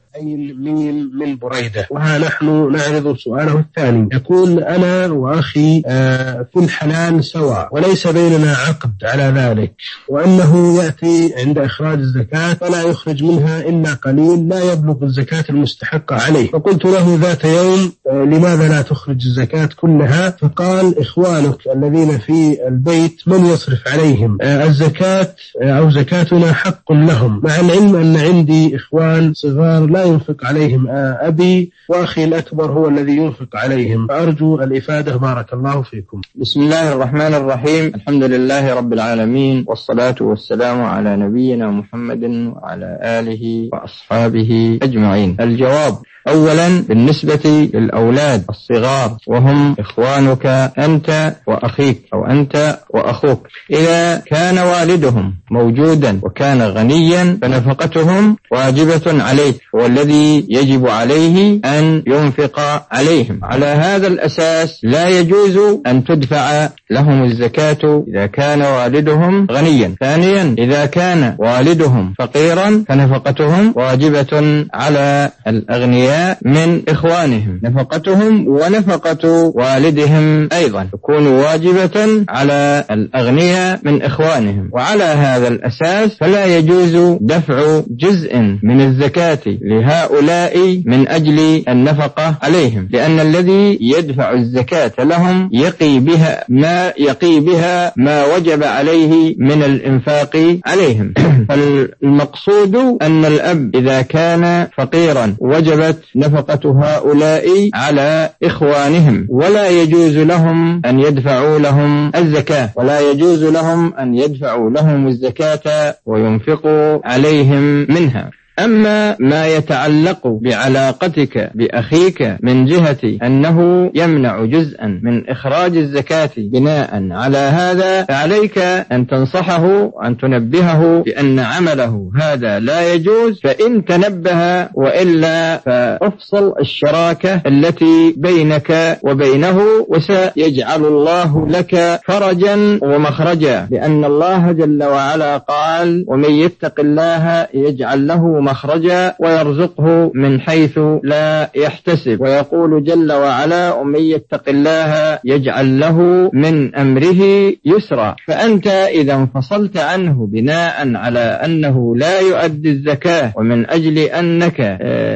أي الميل من بريدة. وها نحن نعرض سؤاله الثاني. يقول: أنا وأخي في الحلال سواء وليس بيننا عقد على ذلك، وأنه يأتي عند إخراج الزكاة فلا يخرج منها إلا قليل لا يبلغ الزكاة المستحقة عليه، فقلت له ذات يوم: لماذا لا تخرج الزكاة كلها؟ فقال: إخوانك الذين في البيت من يصرف عليهم الزكاة أو زكاتنا حق لهم، مع العلم أن عندي إخوان صغار لا ينفق عليهم أبي، وأخي الأكبر هو الذي ينفق عليهم، فأرجو الإفادة بارك الله فيكم. بسم الله الرحمن الرحيم. الحمد لله رب العالمين، والصلاة والسلام على نبينا محمد وعلى آله وأصحابه أجمعين. الجواب: أولا، بالنسبة للأولاد الصغار وهم إخوانك أنت وأخيك أو أنت وأخوك، إذا كان والدهم موجودا وكان غنيا فنفقتهم واجبة عليك، والذي يجب عليه أن ينفق عليهم. على هذا الأساس لا يجوز أن تدفع لهم الزكاة إذا كان والدهم غنيا. ثانيا، إذا كان والدهم فقيرا فنفقتهم واجبة على الأغنياء من إخوانهم، نفقتهم ونفقة والدهم أيضا تكون واجبة على الأغنياء من إخوانهم. وعلى هذا الأساس فلا يجوز دفع جزء من الزكاة لهؤلاء من أجل النفقة عليهم، لأن الذي يدفع الزكاة لهم يقي بها ما وجب عليه من الإنفاق عليهم. فالمقصود أن الأب إذا كان فقيرا وجبت نفقة هؤلاء على إخوانهم، ولا يجوز لهم أن يدفعوا لهم الزكاة، ولا يجوز لهم أن يدفعوا لهم الزكاة وينفقوا عليهم منها. أما ما يتعلق بعلاقتك بأخيك من جهة أنه يمنع جزءا من إخراج الزكاة بناء على هذا، فعليك أن تنصحه وأن تنبهه بأن عمله هذا لا يجوز، فإن تنبه وإلا فأفصل الشراكة التي بينك وبينه، وسيجعل الله لك فرجا ومخرجا، لأن الله جل وعلا قال: ومن يتق الله يجعل له مخرجا ويرزقه من حيث لا يحتسب. ويقول جل وعلا: ومن يتق الله يجعل له من أمره يسرا. فأنت إذا انفصلت عنه بناء على أنه لا يؤدي الزكاة ومن أجل أنك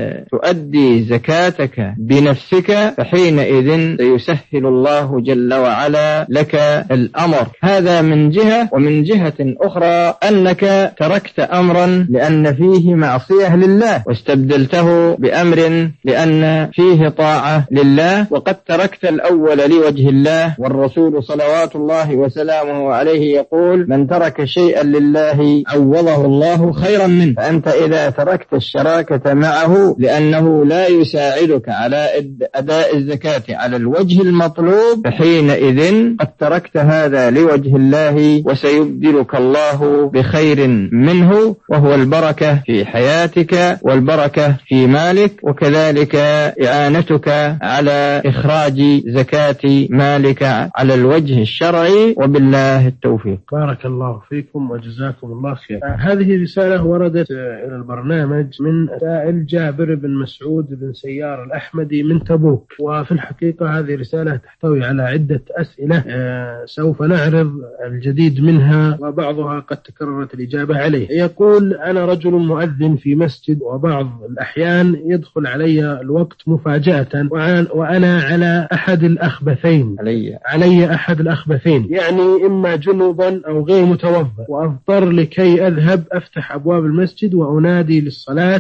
تؤدي زكاتك بنفسك، فحينئذ سيسهل الله جل وعلا لك الأمر. هذا من جهة. ومن جهة أخرى أنك تركت أمرا لأن فيه معصية لله واستبدلته بأمر لأن فيه طاعة لله، وقد تركت الأول لوجه الله، والرسول صلوات الله وسلامه عليه يقول: من ترك شيئا لله عوضه الله خيرا منه. فأنت إذا تركت الشراكة معه لأنه لا يساعدك على أداء الزكاة على الوجه المطلوب، فحينئذ قد تركت هذا لوجه الله، وسيبدلك الله بخير منه، وهو البركة في حياتك والبركة في مالك، وكذلك إعانتك على إخراج زكاة مالك على الوجه الشرعي، وبالله التوفيق. بارك الله فيكم وجزاكم الله خير. هذه رسالة وردت إلى البرنامج من سائل جابر بن مسعود بن سيار الأحمدي من تبوك، وفي الحقيقة هذه رسالة تحتوي على عدة أسئلة سوف نعرض الجديد منها، وبعضها قد تكررت الإجابة عليه. يقول: أنا رجل مؤذن في مسجد، وبعض الأحيان يدخل علي الوقت مفاجأة وأنا على أحد الأخبثين، علي أحد الأخبثين، يعني إما جنوبا أو غير متوضئ، وأضطر لكي أذهب أفتح أبواب المسجد وأنادي للصلاة،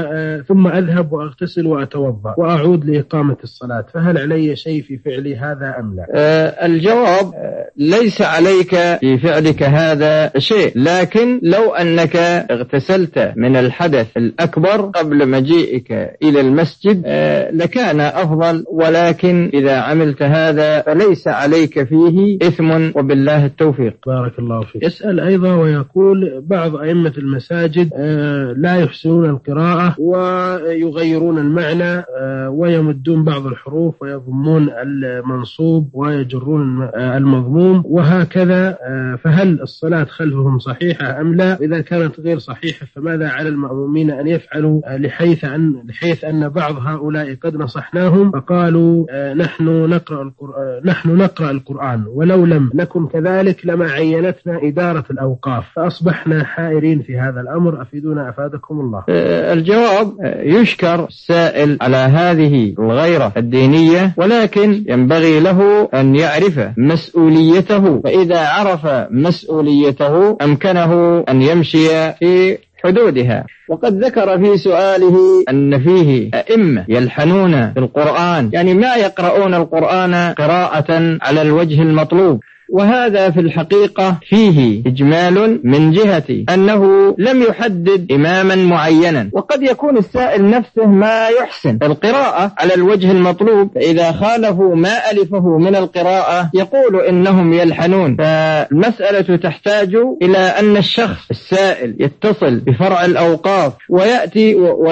ثم أذهب وأغتسل وأتوضأ وأعود لإقامة الصلاة، فهل علي شيء في فعلي هذا أم لا؟ الجواب: ليس عليك في فعلك هذا شيء، لكن لو أنك اغتسلت من الحدث الأكبر قبل مجيئك إلى المسجد لكان أفضل، ولكن إذا عملت هذا فليس عليك فيه إثم، وبالله التوفيق. بارك الله فيك. يسأل أيضا ويقول: بعض أئمة المساجد لا يحسنون القراءة ويغيرون المعنى ويمدون بعض الحروف ويضمون المنصوب ويجرون المضموم وهكذا، فهل الصلاة خلفهم صحيحة أم لا؟ إذا كانت غير صحيحة فماذا على المأمومين أن يفعلوا، لحيث أن بعض هؤلاء قد نصحناهم فقالوا نحن نقرأ القرآن، ولو لم نكن كذلك لما عينتنا إدارة الأوقاف، فأصبحنا حائرين في هذا الأمر، أفيدونا أفادكم الله. الجواب: يشكر السائل على هذه الغيرة الدينية، ولكن ينبغي له أن يعرف مسؤوليته، فإذا عرف مسؤوليته أمكنه أن يمشي في حدودها. وقد ذكر في سؤاله أن فيه أئمة يلحنون في القرآن، يعني ما يقرؤون القرآن قراءة على الوجه المطلوب، وهذا في الحقيقة فيه إجمال من جهة أنه لم يحدد إماما معينا، وقد يكون السائل نفسه ما يحسن القراءة على الوجه المطلوب، فإذا خالفوا ما ألفه من القراءة يقول إنهم يلحنون. فالمسألة تحتاج إلى أن الشخص السائل يتصل بفرع الأوقاف ويأتي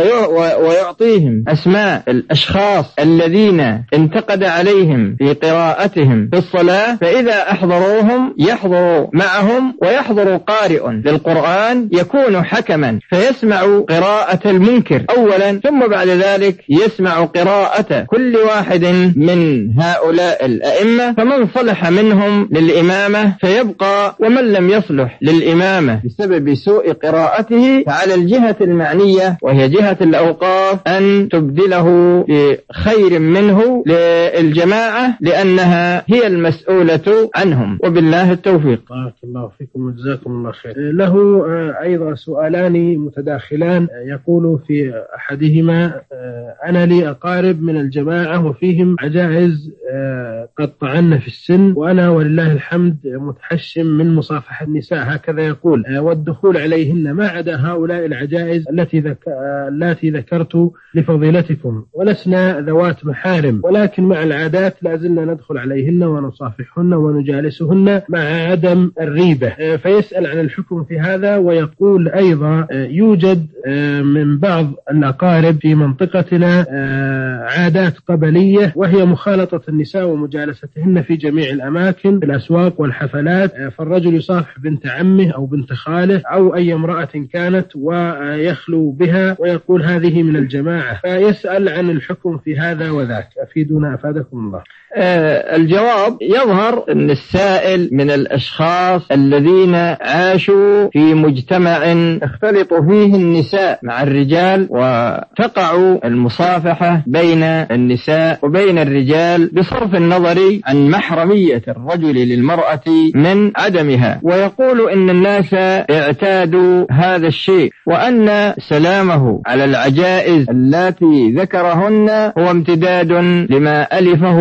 ويعطيهم أسماء الأشخاص الذين انتقد عليهم في قراءتهم في الصلاة، فإذا يحضروهم يحضروا معهم، ويحضر قارئ للقرآن يكون حكما فيسمع قراءة المنكر أولا، ثم بعد ذلك يسمع قراءة كل واحد من هؤلاء الأئمة، فمن صلح منهم للإمامة فيبقى، ومن لم يصلح للإمامة بسبب سوء قراءته فعلى الجهة المعنية وهي جهة الأوقاف أن تبدله بخير منه للجماعة، لأنها هي المسؤولة عنهم. وبالله التوفيق. بارك الله فيكم وجزاكم الله خير. له أيضا سؤالان متداخلان، يقول في أحدهما: أنا لي أقارب من الجماعة وفيهم عجائز قد طعن في السن، وأنا ولله الحمد متحشم من مصافحة النساء، هكذا يقول، والدخول عليهن ما عدا هؤلاء العجائز التي ذكرت لفضيلتكم، ولسنا ذوات محارم، ولكن مع العادات لازلنا ندخل عليهن ونصافحهن ونجالسهن مع عدم الريبة. فيسأل عن الحكم في هذا، ويقول أيضا: يوجد من بعض الأقارب في منطقتنا عادات قبلية، وهي مخالطة النساء ومجالستهن في جميع الأماكن في الأسواق والحفلات، فالرجل يصافح بنت عمه أو بنت خاله أو أي امرأة كانت ويخلو بها، ويقول هذه من الجماعة. فيسأل عن الحكم في هذا وذاك، أفيدونا أفادكم الله. الجواب: يظهر أن السائل من الأشخاص الذين عاشوا في مجتمع اختلط فيه النساء مع الرجال، وتقع المصافحة بين النساء وبين الرجال بصرف النظر عن محرمية الرجل للمرأة من عدمها، ويقول إن الناس اعتادوا هذا الشيء، وأن سلامه على العجائز التي ذكرهن هو امتداد لما ألفه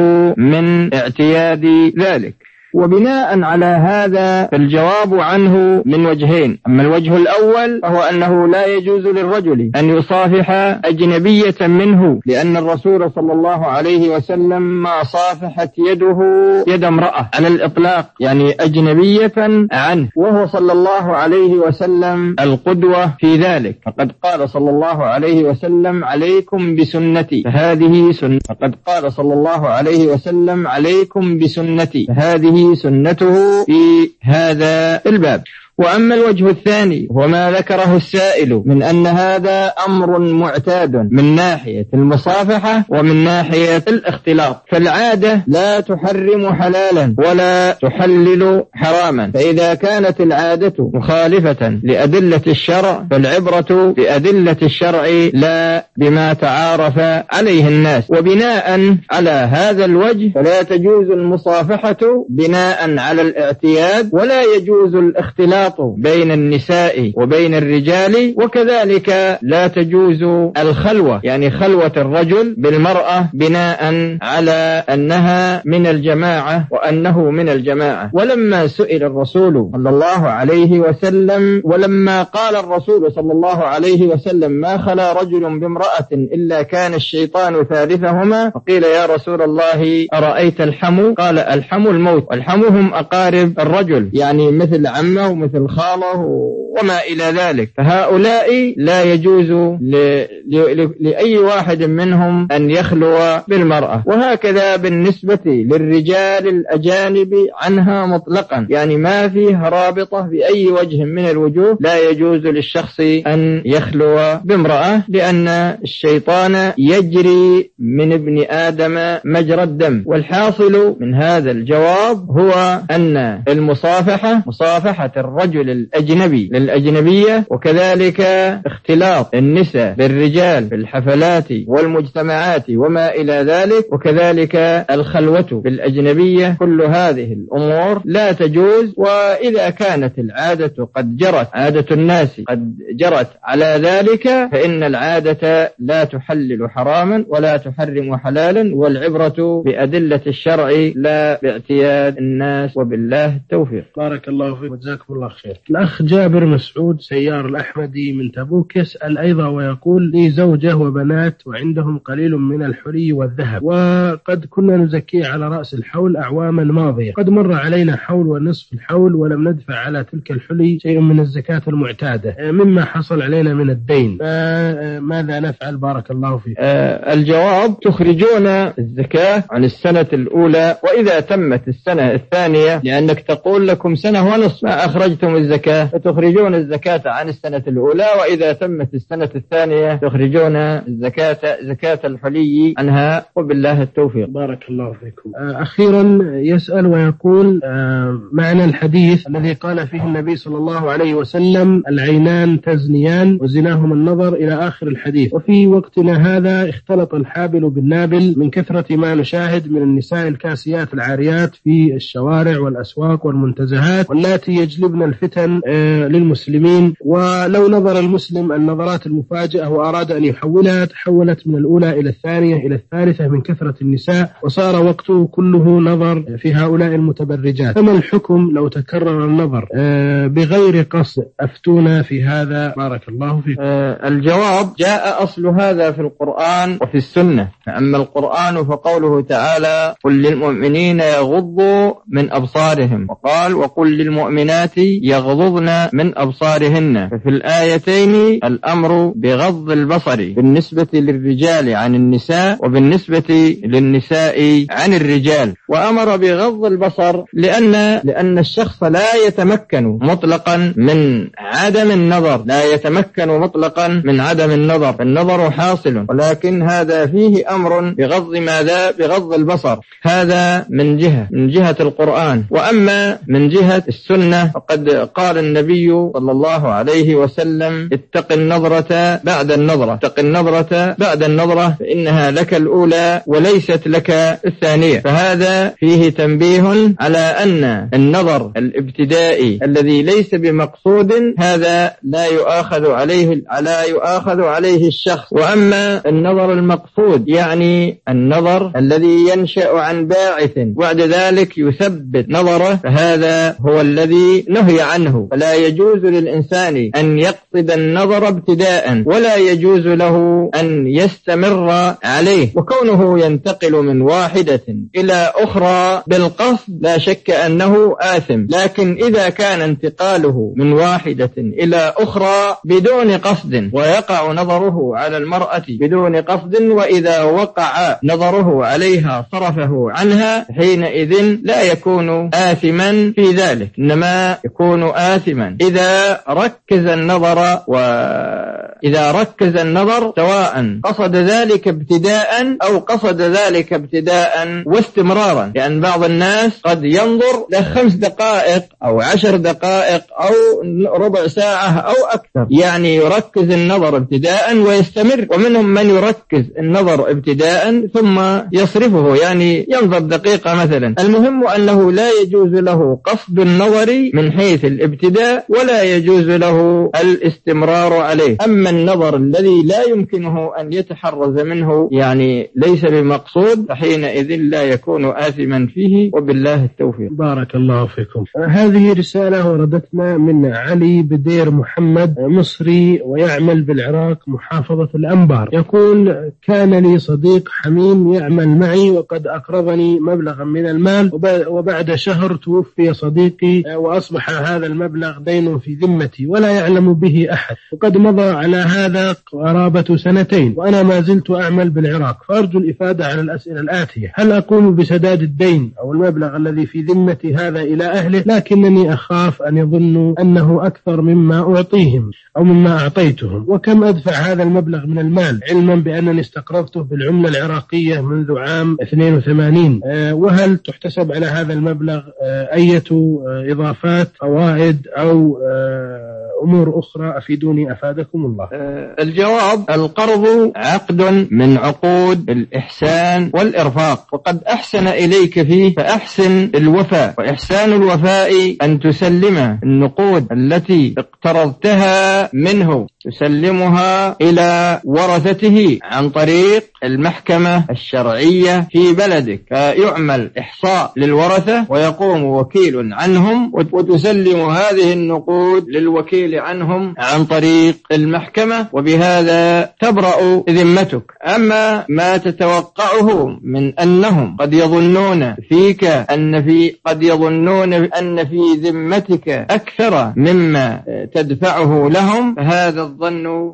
من اعتياد ذلك. وبناء على هذا فالجواب عنه من وجهين: أما الوجه الأول فهو أنه لا يجوز للرجل أن يصافح أجنبية منه، لأن الرسول صلى الله عليه وسلم ما صافحت يده يد امرأة على الإطلاق، يعني أجنبية عنه، وهو صلى الله عليه وسلم القدوة في ذلك، فقد قال صلى الله عليه وسلم: عليكم بسنتي فهذه سنة، فقد قال صلى الله عليه وسلم: عليكم بسنتي فهذه سنته في هذا الباب. وأما الوجه الثاني وما ذكره السائل من أن هذا أمر معتاد من ناحية المصافحة ومن ناحية الاختلاط، فالعادة لا تحرم حلالا ولا تحلل حراما، فإذا كانت العادة مخالفة لأدلة الشرع فالعبرة بأدلة الشرع لا بما تعارف عليه الناس. وبناء على هذا الوجه فلا تجوز المصافحة بناء على الاعتياد، ولا يجوز الاختلاط بين النساء وبين الرجال، وكذلك لا تجوز الخلوة، يعني خلوة الرجل بالمرأة بناء على أنها من الجماعة وأنه من الجماعة. ولما سئل الرسول صلى الله عليه وسلم، ولما قال الرسول صلى الله عليه وسلم: ما خلا رجل بامرأة إلا كان الشيطان ثالثهما، فقيل: يا رسول الله أرأيت الحمو؟ قال: الحمو الموت، والحمو هم أقارب الرجل، يعني مثل عمه ومثل مثل خاله وما إلى ذلك، فهؤلاء لا يجوز لأي واحد منهم أن يخلو بالمرأة. وهكذا بالنسبة للرجال الأجانب عنها مطلقا، يعني ما فيه رابطة بأي وجه من الوجوه، لا يجوز للشخص أن يخلو بامرأة، لأن الشيطان يجري من ابن آدم مجرى الدم. والحاصل من هذا الجواب هو أن المصافحة مصافحة الرجل الأجنبي للأجنبية، وكذلك اختلاط النساء بالرجال في الحفلات والمجتمعات وما إلى ذلك، وكذلك الخلوة بالأجنبية، كل هذه الأمور لا تجوز. وإذا كانت العادة قد جرت، عادة الناس قد جرت على ذلك، فإن العادة لا تحلل حراما ولا تحرم حلالا، والعبرة بأدلة الشرع لا باعتياد الناس، وبالله التوفيق. بارك الله فيك وجزاكم الله خير. الأخ جابر مسعود سيار الأحمدي من تبوك يسأل أيضا ويقول: لي زوجة وبنات وعندهم قليل من الحلي والذهب، وقد كنا نزكيه على رأس الحول أعواما ماضية، قد مر علينا حول ونصف الحول ولم ندفع على تلك الحلي شيء من الزكاة المعتادة مما حصل علينا من الدين، ماذا نفعل؟ بارك الله فيك. الجواب: تخرجون الزكاة عن السنة الأولى، وإذا تمت السنة الثانية، لأنك تقول لكم سنة ونصف ما أخرجتم الزكاة، فتخرجون الزكاة عن السنة الأولى، وإذا تمت السنة الثانية تخرجون زكاة الحلي عنها، وبالله التوفيق. بارك الله فيكم. أخيرا يسأل ويقول: معنى الحديث الذي قال فيه النبي صلى الله عليه وسلم: العينان تزنيان وزناهما النظر، إلى آخر الحديث، وفي وقتنا هذا اختلط الحابل بالنابل من كثرة ما نشاهد من النساء الكاسيات العاريات في الشوارع والأسواق والمنتزهات، واللاتي يجلبن الفتن للمسلمين. ولو نظر المسلم النظرات المفاجئة وأراد أن يحولها، تحولت من الأولى إلى الثانية إلى الثالثة من كثرة النساء، وصار وقته كله نظر في هؤلاء المتبرجات. فما الحكم لو تكرر النظر بغير قصد؟ أفتونا في هذا بارك الله فيكم. الجواب: جاء أصل هذا في القرآن وفي السنة. أما القرآن فقوله تعالى: قل للمؤمنين يغضوا من أبصارهم، وقال: وقل للمؤمنات يغضضن من أبصارهن. ففي الآيتين الأمر بغض البصر بالنسبة للرجال عن النساء، وبالنسبة للنساء عن الرجال. وأمر بغض البصر لأن الشخص لا يتمكن مطلقا من عدم النظر، لا يتمكن مطلقا من عدم النظر، فالنظر حاصل، ولكن هذا فيه أمر بغض ماذا؟ بغض البصر. هذا من جهة القرآن. وأما من جهة السنة فقد قال النبي صلى الله عليه وسلم: اتق النظرة بعد النظرة، اتق النظرة بعد النظرة، فإنها لك الأولى وليست لك الثانية. فهذا فيه تنبيه على أن النظر الابتدائي الذي ليس بمقصود هذا لا يؤاخذ عليه الشخص. وأما النظر المقصود يعني النظر الذي ينشأ عن باعث وبعد ذلك يثبت نظره، فهذا هو الذي نهي عنه. فلا يجوز للإنسان أن يقصد النظر ابتداء، ولا يجوز له أن يستمر عليه. وكونه ينتقل من واحدة إلى أخرى بالقصد لا شك أنه آثم، لكن إذا كان انتقاله من واحدة إلى أخرى بدون قصد، ويقع نظره على المرأة بدون قصد، وإذا وقع نظره عليها صرفه عنها، حينئذ لا يكون آثما في ذلك، إنما يكون آثما إذا ركز النظر سواء قصد ذلك ابتداء أو قصد ذلك ابتداء واستمرارا. لأن بعض الناس قد ينظر ل5 دقائق أو 10 دقائق أو ربع ساعة أو أكثر، يعني يركز النظر ابتداء ويستمر. ومنهم من يركز النظر ابتداء ثم يصرفه، يعني ينظر دقيقة مثلا. المهم أنه لا يجوز له قصد النظر من حيث الابتداء، ولا يجوز له الاستمرار عليه. أما النظر الذي لا يمكنه أن يتحرز منه، يعني ليس بمقصود، فحينئذ لا يكون آثما فيه، وبالله التوفيق. بارك الله فيكم. هذه رسالة وردتنا من علي بدير محمد، مصري ويعمل بالعراق محافظة الأنبار. يقول: كان لي صديق حميم يعمل معي وقد أقرضني مبلغا من المال، وبعد شهر توفي صديقي وأصبح هذا المبلغ دين في ذمتي ولا يعلم به أحد، وقد مضى على هذا قرابة سنتين وأنا ما زلت أعمل بالعراق، فأرجو الإفادة على الأسئلة الآتية: هل أقوم بسداد الدين أو المبلغ الذي في ذمتي هذا إلى أهله، لكنني أخاف أن يظنوا أنه أكثر مما أعطيهم أو مما أعطيتهم، وكم أدفع هذا المبلغ من المال علما بأنني استقرضته بالعملة العراقية منذ عام 82، وهل تحتسب على هذا المبلغ أية إضافات فوائد أو أمور أخرى؟ أفيدوني أفادكم الله. الجواب: القرض عقد من عقود الإحسان والإرفاق، وقد أحسن إليك فيه فأحسن الوفاء، وإحسان الوفاء أن تسلم النقود التي اقترضتها منه تسلمها إلى ورثته عن طريق المحكمة الشرعية في بلدك، فيعمل إحصاء للورثة ويقوم وكيل عنهم وتسلم هذه النقود للوكيل عنهم عن طريق المحكمة، وبهذا تبرأ ذمتك. أما ما تتوقعه من أنهم قد يظنون فيك قد يظنون أن في ذمتك أكثر مما تدفعه لهم، فهذا الظن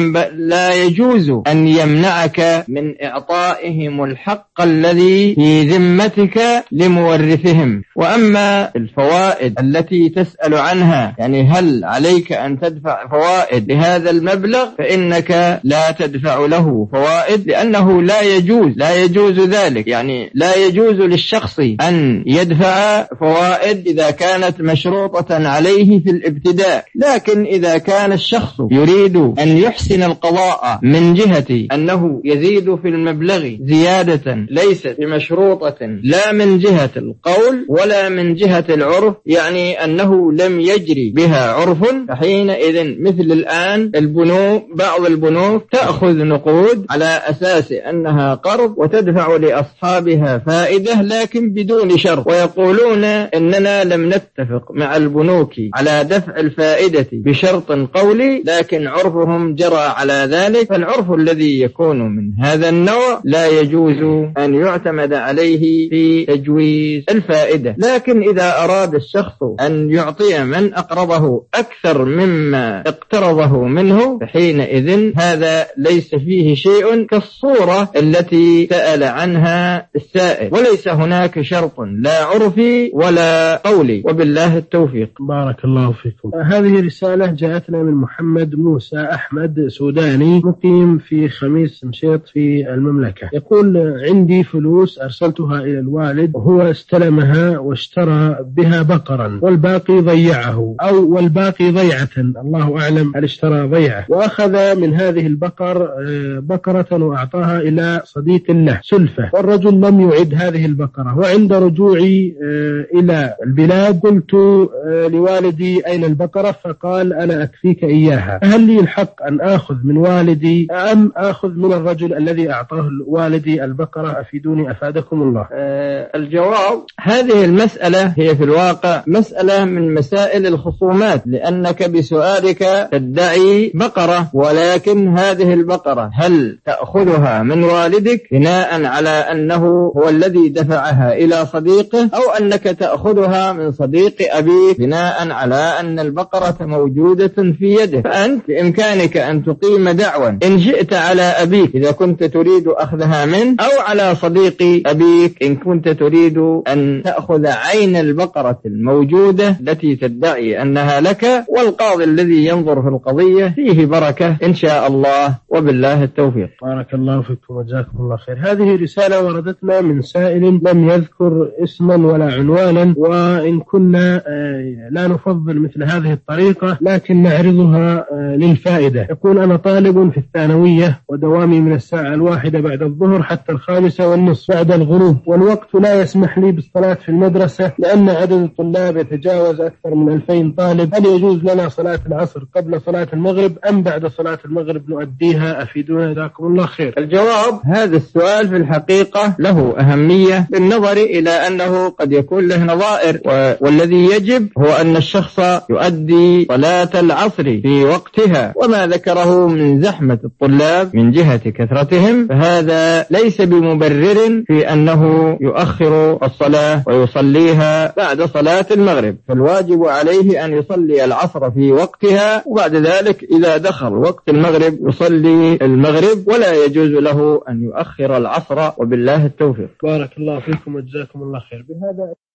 لا يجوز أن يمنعك من إعطائهم الحق الذي في ذمتك لمورثهم. وأما الفوائد التي تسأل عنها، يعني هل عليك أن تدفع فوائد لهذا المبلغ، فإنك لا تدفع له فوائد، لأنه لا يجوز ذلك، يعني لا يجوز للشخص أن يدفع فوائد إذا كانت مشروطة عليه في الابتداء. لكن إذا كان الشخص يريد أن يحسن القضاء من جهة أنه يزيد في المبلغ زيادة ليست بمشروطة لا من جهة القول ولا من جهة العرف، يعني أنه لم يجري بها عرف، فحينئذ مثل الآن بعض البنوك تأخذ نقود على أساس أنها قرض وتدفع لأصحابها فائدة لكن بدون شرط، ويقولون إننا لم نتفق مع البنوك على دفع الفائدة بشرط قولي، لكن عرفهم جرى على ذلك. فالعرف الذي يكون من هذا النوع لا يجوز أن يعتمد عليه في تجويز الفائدة. لكن إذا أراد الشخص أن يعطي من أقرضه أكثر مما اقترضه منه، فحينئذ هذا ليس فيه شيء كالصورة التي سأل عنها السائل، وليس هناك شرط لا عرفي ولا قولي، وبالله التوفيق. بارك الله فيكم. هذه رسالة جاءتنا من محمد موسى أحمد سوداني، مقيم في خميس مشيط في المملكة. يقول: عندي فلوس أرسلتها إلى الوالد وهو استلمها واشترى بها بقرا والباقي ضيعه والباقي ضيعة، الله أعلم هل اشترى ضيعة، وأخذ من هذه البقر بقرة وأعطاها إلى صديق له سلفة، والرجل لم يعد هذه البقرة. وعند رجوعي إلى البلاد قلت لوالدي: أين البقرة؟ فقال: أنا أكفيك إياها. هل لي الحق أن آخذ من والدي أم آخذ من الرجل الذي أعطاه والدي البقرة؟ أفيدوني أفادكم الله. الجواب: هذه المسألة هي في الواقع مسألة من مسائل الخصومات، لأنك بسؤالك تدعي بقرة، ولكن هذه البقرة هل تأخذها من والدك بناء على أنه هو الذي دفعها إلى صديقه، أو أنك تأخذها من صديق أبيك بناء على أن البقرة موجودة في يده؟ فأنت بإمكانك أن تقيم دعوى إن شئت على أبيك إذا كنت تريد أخذها منه، أو على صديق أبيك إن كنت تريد أن تأخذ عين البقرة الموجودة التي تدعي أنها لك، والقاضي الذي ينظر في القضية فيه بركة إن شاء الله، وبالله التوفيق. بارك الله فيكم وجزاكم الله خير. هذه رسالة وردتنا من سائل لم يذكر اسما ولا عنوانا، وإن كنا لا نفضل مثل هذه الطريقة لكن نعرضها للفائدة. يقول: أنا طالب في الثانوية ودوامي من الساعة 1 بعد الظهر حتى 5:30 بعد الغروب، والوقت لا يسمح لي بالصلاة في المدرسة لأن عدد الطلاب يتجاوز أكثر من 2000 طالب. هل يجوز لنا لنا صلاة العصر قبل صلاة المغرب أم بعد صلاة المغرب نؤديها؟ أفيدونا جزاكم الله خير. الجواب: هذا السؤال في الحقيقة له أهمية بالنظر إلى أنه قد يكون له نظائر، والذي يجب هو أن الشخص يؤدي صلاة العصر في وقتها، وما ذكره من زحمة الطلاب من جهة كثرتهم فهذا ليس بمبرر في أنه يؤخر الصلاة ويصليها بعد صلاة المغرب، فالواجب عليه أن يصلي العصر في وقتها، وبعد ذلك إذا دخل وقت المغرب يصلي المغرب، ولا يجوز له أن يؤخر العصر، وبالله التوفيق. بارك الله فيكم وجزاكم الله خير. بهذا